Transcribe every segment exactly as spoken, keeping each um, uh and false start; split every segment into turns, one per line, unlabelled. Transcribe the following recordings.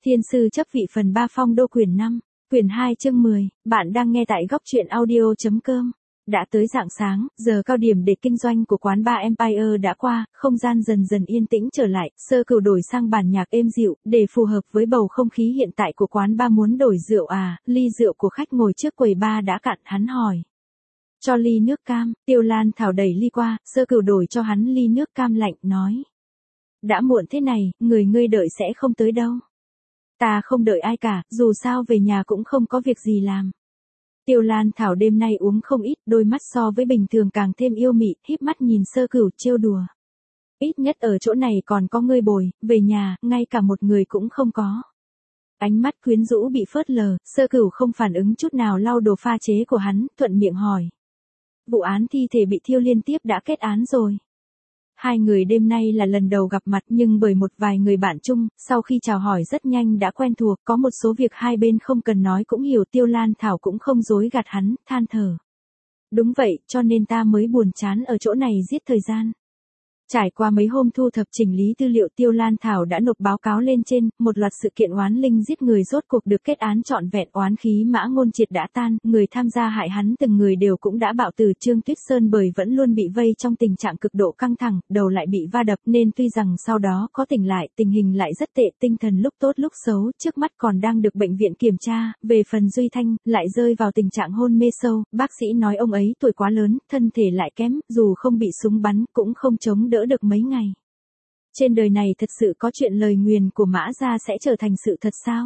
Thiên sư chấp vị phần ba phong đô quyển năm, quyển hai chương mười, bạn đang nghe tại góc truyện audio.com. Đã tới rạng sáng, giờ cao điểm để kinh doanh của quán bar Empire đã qua, không gian dần dần yên tĩnh trở lại, Sơ Cửu đổi sang bản nhạc êm dịu, để phù hợp với bầu không khí hiện tại của quán bar. Muốn đổi rượu à? Ly rượu của khách ngồi trước quầy bar đã cạn, hắn hỏi. Cho ly nước cam. Tiêu Lan Thảo đẩy ly qua, Sơ Cửu đổi cho hắn ly nước cam lạnh, nói. Đã muộn thế này, người ngươi đợi sẽ không tới đâu. Ta không đợi ai cả, dù sao về nhà cũng không có việc gì làm. Tiêu Lan Thảo đêm nay uống không ít, đôi mắt so với bình thường càng thêm yêu mị, híp mắt nhìn Sơ Cửu trêu đùa. Ít nhất ở chỗ này còn có ngươi bồi, về nhà, ngay cả một người cũng không có. Ánh mắt quyến rũ bị phớt lờ, Sơ Cửu không phản ứng chút nào lau đồ pha chế của hắn, thuận miệng hỏi. Vụ án thi thể bị thiêu liên tiếp đã kết án rồi. Hai người đêm nay là lần đầu gặp mặt nhưng bởi một vài người bạn chung, sau khi chào hỏi rất nhanh đã quen thuộc, có một số việc hai bên không cần nói cũng hiểu. Tiêu Lan Thảo cũng không dối gạt hắn, than thở. Đúng vậy, cho nên ta mới buồn chán ở chỗ này giết thời gian. Trải qua mấy hôm thu thập chỉnh lý tư liệu, Tiêu Lan Thảo đã nộp báo cáo lên trên, một loạt sự kiện oán linh giết người rốt cuộc được kết án trọn vẹn, oán khí Mã Ngôn Triệt đã tan, người tham gia hại hắn từng người đều cũng đã bạo tử. Trương Tuyết Sơn bởi vẫn luôn bị vây trong tình trạng cực độ căng thẳng, đầu lại bị va đập nên tuy rằng sau đó có tỉnh lại, tình hình lại rất tệ, tinh thần lúc tốt lúc xấu, trước mắt còn đang được bệnh viện kiểm tra. Về phần Duy Thanh, lại rơi vào tình trạng hôn mê sâu, bác sĩ nói ông ấy tuổi quá lớn, thân thể lại kém, dù không bị súng bắn cũng không chống đỡ được mấy ngày. Trên đời này thật sự có chuyện lời nguyền của Mã gia sẽ trở thành sự thật sao?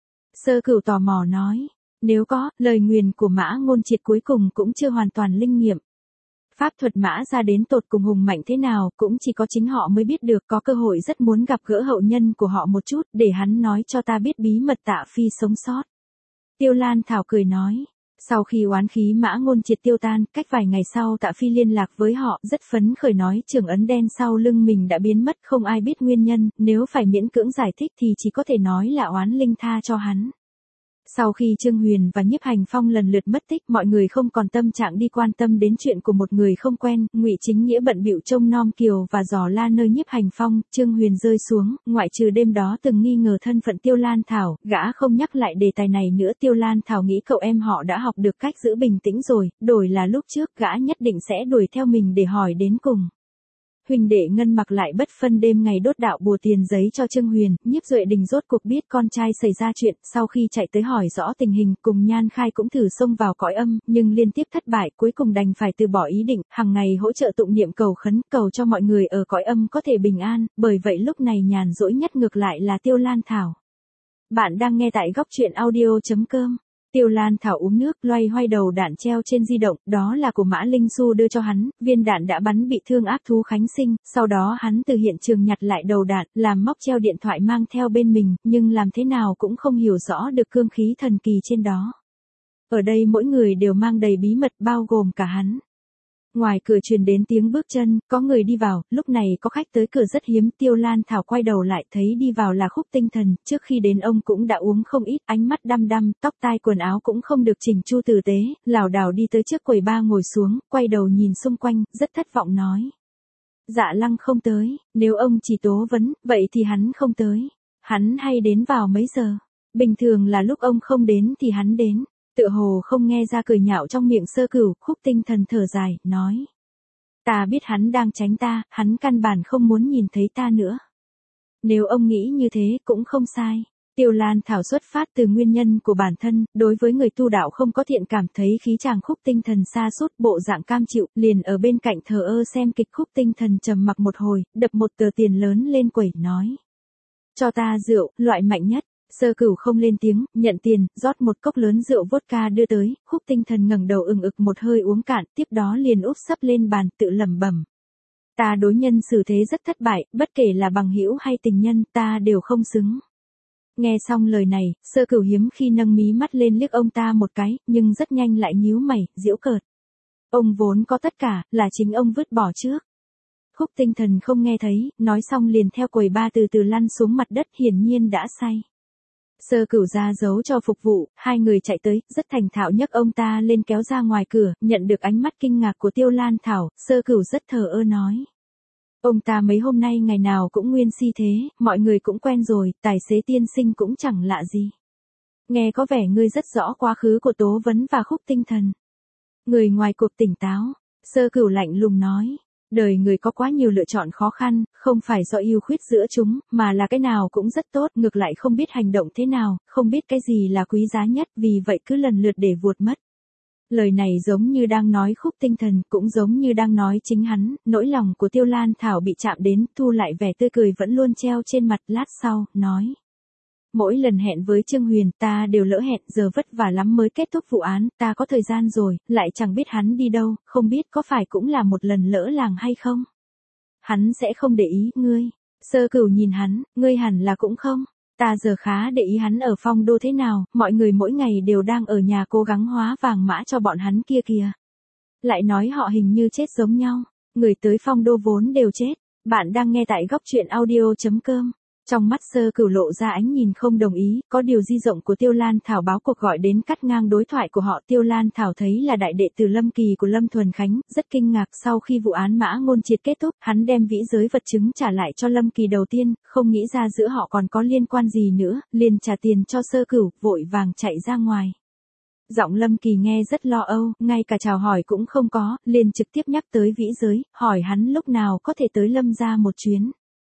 Sơ Cửu tò mò nói. Nếu có, lời nguyền của Mã Ngôn Triệt cuối cùng cũng chưa hoàn toàn linh nghiệm. Pháp thuật Mã gia đến tột cùng hùng mạnh thế nào cũng chỉ có chính họ mới biết được, có cơ hội rất muốn gặp gỡ hậu nhân của họ một chút, để hắn nói cho ta biết bí mật Tạ Phi sống sót. Tiêu Lan Thảo cười nói. Sau khi oán khí Mã Ngôn Triệt tiêu tan, cách vài ngày sau Tạ Phi liên lạc với họ, rất phấn khởi nói trường ấn đen sau lưng mình đã biến mất, không ai biết nguyên nhân, nếu phải miễn cưỡng giải thích thì chỉ có thể nói là oán linh tha cho hắn. Sau khi Trương Huyền và Nhiếp Hành Phong lần lượt mất tích, mọi người không còn tâm trạng đi quan tâm đến chuyện của một người không quen. Ngụy Chính Nghĩa bận bịu trông nom Kiều và dò la nơi Nhiếp Hành Phong. Trương Huyền rơi xuống, ngoại trừ đêm đó từng nghi ngờ thân phận Tiêu Lan Thảo, gã không nhắc lại đề tài này nữa. Tiêu Lan Thảo nghĩ cậu em họ đã học được cách giữ bình tĩnh rồi, đổi là lúc trước gã nhất định sẽ đuổi theo mình để hỏi đến cùng. Huỳnh đệ Ngân Mặc lại bất phân đêm ngày đốt đạo bùa tiền giấy cho Trương Huyền. Nhiếp Duệ Đình rốt cuộc biết con trai xảy ra chuyện, sau khi chạy tới hỏi rõ tình hình, cùng Nhan Khai cũng thử xông vào cõi âm, nhưng liên tiếp thất bại, cuối cùng đành phải từ bỏ ý định, hàng ngày hỗ trợ tụng niệm cầu khấn, cầu cho mọi người ở cõi âm có thể bình an, bởi vậy lúc này nhàn rỗi nhất ngược lại là Tiêu Lan Thảo. Bạn đang nghe tại góc truyện audio.com. Tiêu Lan Thảo uống nước, loay hoay đầu đạn treo trên di động, đó là của Mã Linh Xu đưa cho hắn, viên đạn đã bắn bị thương ác thú Khánh Sinh, sau đó hắn từ hiện trường nhặt lại đầu đạn, làm móc treo điện thoại mang theo bên mình, nhưng làm thế nào cũng không hiểu rõ được cương khí thần kỳ trên đó. Ở đây mỗi người đều mang đầy bí mật, bao gồm cả hắn. Ngoài cửa truyền đến tiếng bước chân, có người đi vào, lúc này có khách tới cửa rất hiếm. Tiêu Lan Thảo quay đầu lại thấy đi vào là Khúc Tinh Thần, trước khi đến ông cũng đã uống không ít, ánh mắt đăm đăm, tóc tai quần áo cũng không được chỉnh chu tử tế, lảo đảo đi tới trước quầy bar ngồi xuống, quay đầu nhìn xung quanh, rất thất vọng nói. Dạ Lăng không tới, nếu ông chỉ tố vấn, vậy thì hắn không tới. Hắn hay đến vào mấy giờ? Bình thường là lúc ông không đến thì hắn đến. Tựa hồ không nghe ra cười nhạo trong miệng Sơ Cửu, Khúc Tinh Thần thở dài, nói. Ta biết hắn đang tránh ta, hắn căn bản không muốn nhìn thấy ta nữa. Nếu ông nghĩ như thế cũng không sai. Tiêu Lan Thảo xuất phát từ nguyên nhân của bản thân, đối với người tu đạo không có thiện cảm, thấy khí chàng Khúc Tinh Thần sa sút, bộ dạng cam chịu, liền ở bên cạnh thờ ơ xem kịch. Khúc Tinh Thần trầm mặc một hồi, đập một tờ tiền lớn lên quầy, nói. Cho ta rượu, loại mạnh nhất. Sơ Cửu không lên tiếng, nhận tiền, rót một cốc lớn rượu vodka đưa tới, Khúc Tinh Thần ngẩng đầu ừng ực một hơi uống cạn, tiếp đó liền úp sấp lên bàn, tự lẩm bẩm. Ta đối nhân xử thế rất thất bại, bất kể là bằng hữu hay tình nhân, ta đều không xứng. Nghe xong lời này, Sơ Cửu hiếm khi nâng mí mắt lên liếc ông ta một cái, nhưng rất nhanh lại nhíu mày, giễu cợt. Ông vốn có tất cả, là chính ông vứt bỏ trước. Khúc Tinh Thần không nghe thấy, nói xong liền theo quầy bar từ từ lăn xuống mặt đất, hiển nhiên đã say. Sơ Cửu ra dấu cho phục vụ, hai người chạy tới, rất thành thạo nhấc ông ta lên kéo ra ngoài cửa, nhận được ánh mắt kinh ngạc của Tiêu Lan Thảo, Sơ Cửu rất thờ ơ nói. Ông ta mấy hôm nay ngày nào cũng nguyên si thế, mọi người cũng quen rồi, tài xế tiên sinh cũng chẳng lạ gì. Nghe có vẻ ngươi rất rõ quá khứ của Tố Vấn và Khúc Tinh Thần. Người ngoài cuộc tỉnh táo, Sơ Cửu lạnh lùng nói. Đời người có quá nhiều lựa chọn khó khăn, không phải do ưu khuyết giữa chúng, mà là cái nào cũng rất tốt, ngược lại không biết hành động thế nào, không biết cái gì là quý giá nhất, vì vậy cứ lần lượt để vuột mất. Lời này giống như đang nói Khúc Tinh Thần, cũng giống như đang nói chính hắn, nỗi lòng của Tiêu Lan Thảo bị chạm đến, thu lại vẻ tươi cười vẫn luôn treo trên mặt, lát sau, nói. Mỗi lần hẹn với Trương Huyền ta đều lỡ hẹn, giờ vất vả lắm mới kết thúc vụ án, ta có thời gian rồi, lại chẳng biết hắn đi đâu, không biết có phải cũng là một lần lỡ làng hay không. Hắn sẽ không để ý, ngươi. Sơ Cửu nhìn hắn, ngươi hẳn là cũng không. Ta giờ khá để ý hắn ở Phong Đô thế nào, mọi người mỗi ngày đều đang ở nhà cố gắng hóa vàng mã cho bọn hắn kia kìa. Lại nói họ hình như chết giống nhau, người tới Phong Đô vốn đều chết. Bạn đang nghe tại góc truyện audio chấm com. Trong mắt Sơ Cửu lộ ra ánh nhìn không đồng ý, có điều di rộng của Tiêu Lan Thảo báo cuộc gọi đến cắt ngang đối thoại của họ. Tiêu Lan Thảo thấy là đại đệ tử Lâm Kỳ của Lâm Thuần Khánh, rất kinh ngạc. Sau khi vụ án Mã Ngôn Triệt kết thúc, hắn đem vĩ giới vật chứng trả lại cho Lâm Kỳ đầu tiên, không nghĩ ra giữa họ còn có liên quan gì nữa, liền trả tiền cho Sơ Cửu, vội vàng chạy ra ngoài. Giọng Lâm Kỳ nghe rất lo âu, ngay cả chào hỏi cũng không có, liền trực tiếp nhắc tới vĩ giới, hỏi hắn lúc nào có thể tới Lâm gia một chuyến.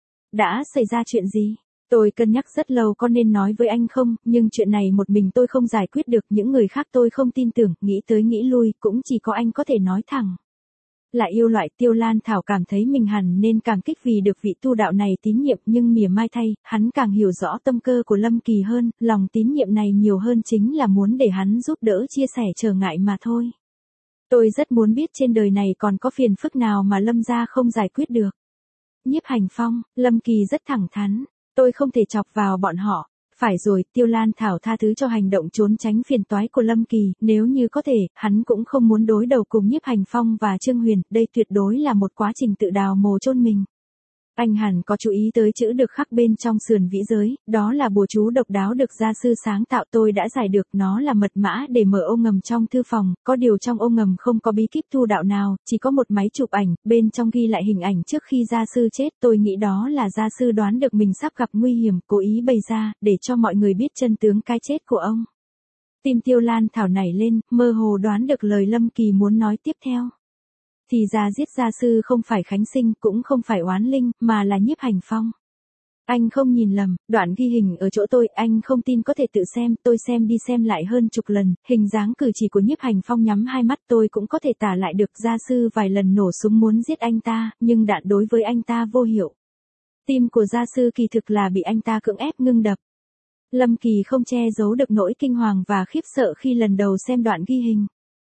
Đã xảy ra chuyện gì? Tôi cân nhắc rất lâu có nên nói với anh không, nhưng chuyện này một mình tôi không giải quyết được, những người khác tôi không tin tưởng, nghĩ tới nghĩ lui, cũng chỉ có anh có thể nói thẳng. Là yêu loại. Tiêu Lan Thảo cảm thấy mình hẳn nên cảm kích vì được vị tu đạo này tín nhiệm, nhưng mỉa mai thay, hắn càng hiểu rõ tâm cơ của Lâm Kỳ hơn, lòng tín nhiệm này nhiều hơn chính là muốn để hắn giúp đỡ chia sẻ trở ngại mà thôi. Tôi rất muốn biết trên đời này còn có phiền phức nào mà Lâm gia không giải quyết được. Nhiếp Hành Phong, Lâm Kỳ rất thẳng thắn, tôi không thể chọc vào bọn họ. Phải rồi, Tiêu Lan Thảo tha thứ cho hành động trốn tránh phiền toái của Lâm Kỳ, nếu như có thể, hắn cũng không muốn đối đầu cùng Nhiếp Hành Phong và Trương Huyền, đây tuyệt đối là một quá trình tự đào mồ chôn mình. Anh hẳn có chú ý tới chữ được khắc bên trong sườn vĩ giới, đó là bùa chú độc đáo được gia sư sáng tạo, tôi đã giải được, nó là mật mã để mở ô ngầm trong thư phòng, có điều trong ô ngầm không có bí kíp tu đạo nào, chỉ có một máy chụp ảnh, bên trong ghi lại hình ảnh trước khi gia sư chết, tôi nghĩ đó là gia sư đoán được mình sắp gặp nguy hiểm, cố ý bày ra, để cho mọi người biết chân tướng cái chết của ông. Tim Tiêu Lan Thảo nảy lên, mơ hồ đoán được lời Lâm Kỳ muốn nói tiếp theo. Thì ra giết gia sư không phải Khánh Sinh, cũng không phải Oán Linh, mà là Nhiếp Hành Phong. Anh không nhìn lầm, đoạn ghi hình ở chỗ tôi, anh không tin có thể tự xem, tôi xem đi xem lại hơn chục lần, hình dáng cử chỉ của Nhiếp Hành Phong nhắm hai mắt tôi cũng có thể tả lại được, gia sư vài lần nổ súng muốn giết anh ta, nhưng đạn đối với anh ta vô hiệu. Tim của gia sư kỳ thực là bị anh ta cưỡng ép ngưng đập. Lâm Kỳ không che giấu được nỗi kinh hoàng và khiếp sợ khi lần đầu xem đoạn ghi hình.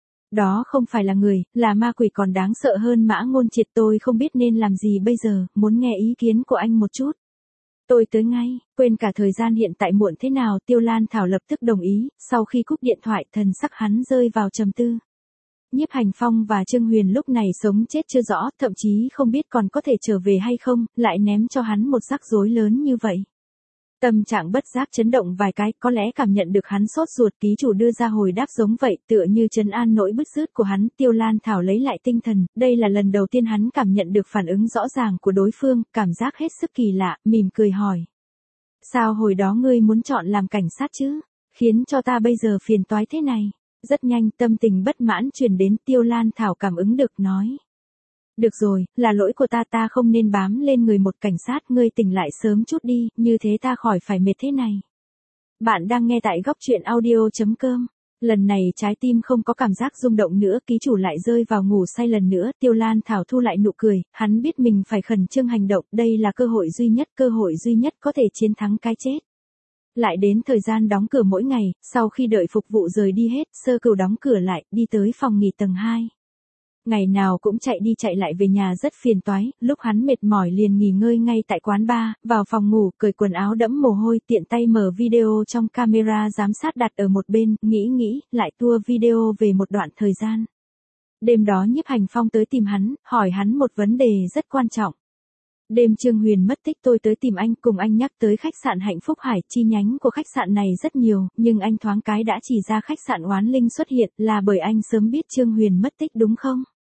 Đó không phải là người, là ma quỷ còn đáng sợ hơn Mã Ngôn Triệt, tôi không biết nên làm gì bây giờ, muốn nghe ý kiến của anh một chút. Tôi tới ngay, quên cả thời gian hiện tại muộn thế nào. Tiêu Lan Thảo lập tức đồng ý, sau khi cúp điện thoại thần sắc hắn rơi vào trầm tư. Nhiếp Hành Phong và Trương Huyền lúc này sống chết chưa rõ, thậm chí không biết còn có thể trở về hay không, lại ném cho hắn một rắc rối lớn như vậy. Tâm trạng bất giác chấn động vài cái, có lẽ cảm nhận được hắn sốt ruột, ký chủ đưa ra hồi đáp giống vậy, tựa như trấn an nỗi bứt rứt của hắn. Tiêu Lan Thảo lấy lại tinh thần, đây là lần đầu tiên hắn cảm nhận được phản ứng rõ ràng của đối phương, cảm giác hết sức kỳ lạ, mỉm cười hỏi. Sao hồi đó ngươi muốn chọn làm cảnh sát chứ? Khiến cho ta bây giờ phiền toái thế này. Rất nhanh, tâm tình bất mãn truyền đến, Tiêu Lan Thảo cảm ứng được, nói. Được rồi, là lỗi của ta, ta không nên bám lên người một cảnh sát, ngươi tỉnh lại sớm chút đi, như thế ta khỏi phải mệt thế này. Bạn đang nghe tại góc truyện audio chấm com. Lần này trái tim không có cảm giác rung động nữa, ký chủ lại rơi vào ngủ say lần nữa. Tiêu Lan Thảo thu lại nụ cười, hắn biết mình phải khẩn trương hành động, đây là cơ hội duy nhất, cơ hội duy nhất có thể chiến thắng cái chết. Lại đến thời gian đóng cửa mỗi ngày, sau khi đợi phục vụ rời đi hết, Sơ Cửu đóng cửa lại, đi tới phòng nghỉ tầng hai. Ngày nào cũng chạy đi chạy lại về nhà rất phiền toái, lúc hắn mệt mỏi liền nghỉ ngơi ngay tại quán bar, vào phòng ngủ, cởi quần áo đẫm mồ hôi, tiện tay mở video trong camera giám sát đặt ở một bên, nghĩ nghĩ, lại tua video về một đoạn thời gian. Đêm đó Nhiếp Hành Phong tới tìm hắn, hỏi hắn một vấn đề rất quan trọng. Đêm Trương Huyền mất tích tôi tới tìm anh, cùng anh nhắc tới khách sạn Hạnh Phúc Hải, chi nhánh của khách sạn này rất nhiều, nhưng anh thoáng cái đã chỉ ra khách sạn Oán Linh xuất hiện, là bởi anh sớm biết Trương Huyền mất tích đúng không?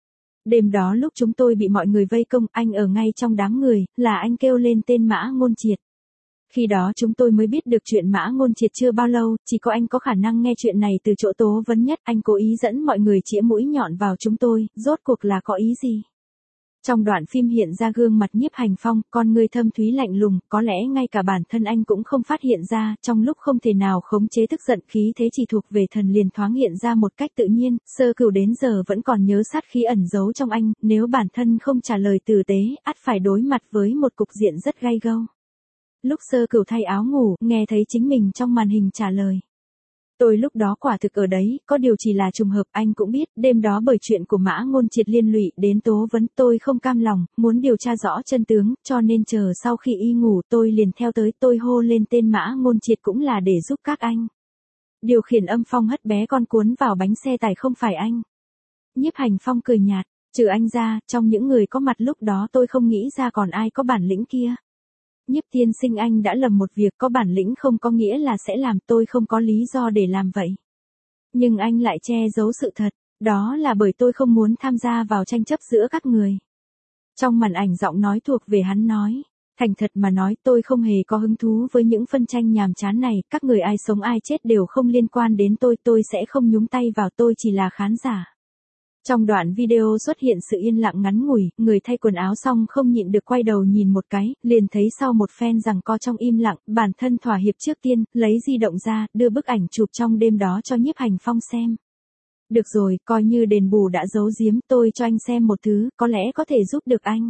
Đêm đó lúc chúng tôi bị mọi người vây công, anh ở ngay trong đám người, là anh kêu lên tên Mã Ngôn Triệt. Khi đó chúng tôi mới biết được chuyện Mã Ngôn Triệt chưa bao lâu, chỉ có anh có khả năng nghe chuyện này từ chỗ Tố Vấn Nhất, anh cố ý dẫn mọi người chĩa mũi nhọn vào chúng tôi, rốt cuộc là có ý gì? Trong đoạn phim hiện ra gương mặt Nhiếp Hành Phong, con người thâm thúy lạnh lùng, có lẽ ngay cả bản thân anh cũng không phát hiện ra, trong lúc không thể nào khống chế tức giận khí thế chỉ thuộc về thần liền thoáng hiện ra một cách tự nhiên, Sơ Cửu đến giờ vẫn còn nhớ sát khí ẩn giấu trong anh, nếu bản thân không trả lời tử tế, ắt phải đối mặt với một cục diện rất gay gâu. Lúc Sơ Cửu thay áo ngủ, nghe thấy chính mình trong màn hình trả lời. Tôi lúc đó quả thực ở đấy, có điều chỉ là trùng hợp, anh cũng biết, đêm đó bởi chuyện của Mã Ngôn Triệt liên lụy đến Tố Vấn, tôi không cam lòng, muốn điều tra rõ chân tướng, cho nên chờ sau khi y ngủ tôi liền theo tới, tôi hô lên tên Mã Ngôn Triệt cũng là để giúp các anh. Điều khiển âm phong hất bé con cuốn vào bánh xe tải không phải anh. Nhiếp Hành Phong cười nhạt, trừ anh ra, trong những người có mặt lúc đó tôi không nghĩ ra còn ai có bản lĩnh kia. Nhiếp tiên sinh, anh đã lầm một việc, có bản lĩnh không có nghĩa là sẽ làm, tôi không có lý do để làm vậy. Nhưng anh lại che giấu sự thật, đó là bởi tôi không muốn tham gia vào tranh chấp giữa các người. Trong màn ảnh giọng nói thuộc về hắn nói, thành thật mà nói tôi không hề có hứng thú với những phân tranh nhàm chán này, các người ai sống ai chết đều không liên quan đến tôi, tôi sẽ không nhúng tay vào, tôi chỉ là khán giả. Trong đoạn video xuất hiện sự yên lặng ngắn ngủi, người thay quần áo xong không nhịn được quay đầu nhìn một cái, liền thấy sau một phen giằng co trong im lặng, bản thân thỏa hiệp trước tiên, lấy di động ra, đưa bức ảnh chụp trong đêm đó cho Nhiếp Hành Phong xem. Được rồi, coi như đền bù đã giấu giếm, tôi cho anh xem một thứ, có lẽ có thể giúp được anh.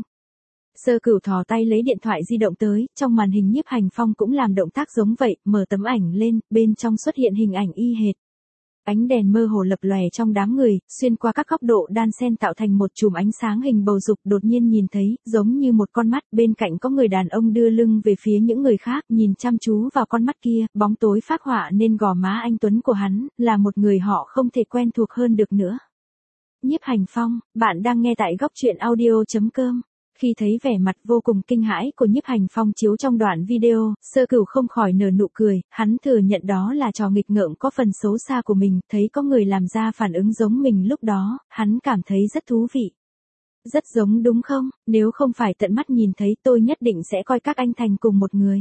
Sơ Cửu thò tay lấy điện thoại di động tới, trong màn hình Nhiếp Hành Phong cũng làm động tác giống vậy, mở tấm ảnh lên, bên trong xuất hiện hình ảnh y hệt. Ánh đèn mơ hồ lập lòe trong đám người, xuyên qua các góc độ đan xen tạo thành một chùm ánh sáng hình bầu dục, đột nhiên nhìn thấy, giống như một con mắt, bên cạnh có người đàn ông đưa lưng về phía những người khác, nhìn chăm chú vào con mắt kia, bóng tối phác họa nên gò má anh tuấn của hắn, là một người họ không thể quen thuộc hơn được nữa. Nhiếp Hành Phong, bạn đang nghe tại góc truyện audio chấm com. Khi thấy vẻ mặt vô cùng kinh hãi của Nhiếp Hành Phong chiếu trong đoạn video, Sơ Cửu không khỏi nở nụ cười, hắn thừa nhận đó là trò nghịch ngợm có phần xấu xa của mình, thấy có người làm ra phản ứng giống mình lúc đó, hắn cảm thấy rất thú vị. Rất giống đúng không, nếu không phải tận mắt nhìn thấy tôi nhất định sẽ coi các anh thành cùng một người.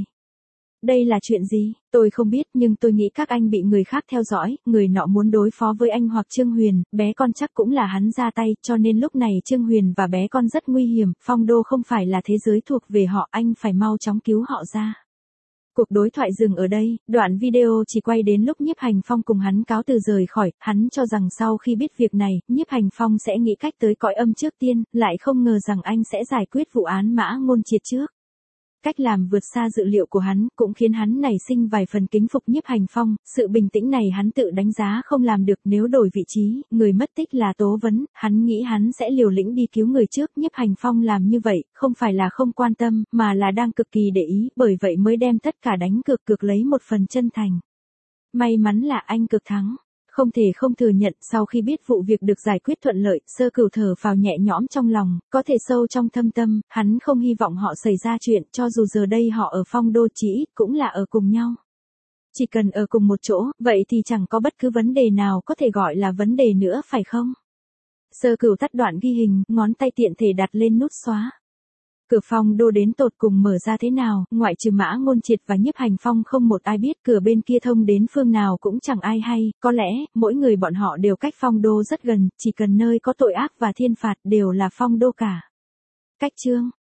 Đây là chuyện gì, tôi không biết nhưng tôi nghĩ các anh bị người khác theo dõi, người nọ muốn đối phó với anh hoặc Trương Huyền, bé con chắc cũng là hắn ra tay, cho nên lúc này Trương Huyền và bé con rất nguy hiểm, Phong Đô không phải là thế giới thuộc về họ, anh phải mau chóng cứu họ ra. Cuộc đối thoại dừng ở đây, đoạn video chỉ quay đến lúc Nhiếp Hành Phong cùng hắn cáo từ rời khỏi, hắn cho rằng sau khi biết việc này, Nhiếp Hành Phong sẽ nghĩ cách tới cõi âm trước tiên, lại không ngờ rằng anh sẽ giải quyết vụ án Mã Ngôn Triệt trước. Cách làm vượt xa dự liệu của hắn, cũng khiến hắn nảy sinh vài phần kính phục Nhiếp Hành Phong, sự bình tĩnh này hắn tự đánh giá không làm được, nếu đổi vị trí, người mất tích là Tố Vấn, hắn nghĩ hắn sẽ liều lĩnh đi cứu người trước, Nhiếp Hành Phong làm như vậy, không phải là không quan tâm, mà là đang cực kỳ để ý, bởi vậy mới đem tất cả đánh cược cược lấy một phần chân thành. May mắn là anh cực thắng. Không thể không thừa nhận, sau khi biết vụ việc được giải quyết thuận lợi, Sơ Cửu thở phào nhẹ nhõm trong lòng, có thể sâu trong thâm tâm, hắn không hy vọng họ xảy ra chuyện, cho dù giờ đây họ ở Phong Đô chỉ ít cũng là ở cùng nhau. Chỉ cần ở cùng một chỗ, vậy thì chẳng có bất cứ vấn đề nào có thể gọi là vấn đề nữa phải không? Sơ Cửu tắt đoạn ghi hình, ngón tay tiện thể đặt lên nút xóa. Cửa Phong Đô đến tột cùng mở ra thế nào, ngoại trừ Mã Ngôn Triệt và Nhiếp Hành Phong không một ai biết, cửa bên kia thông đến phương nào cũng chẳng ai hay, có lẽ, mỗi người bọn họ đều cách Phong Đô rất gần, chỉ cần nơi có tội ác và thiên phạt đều là Phong Đô cả. Cách chương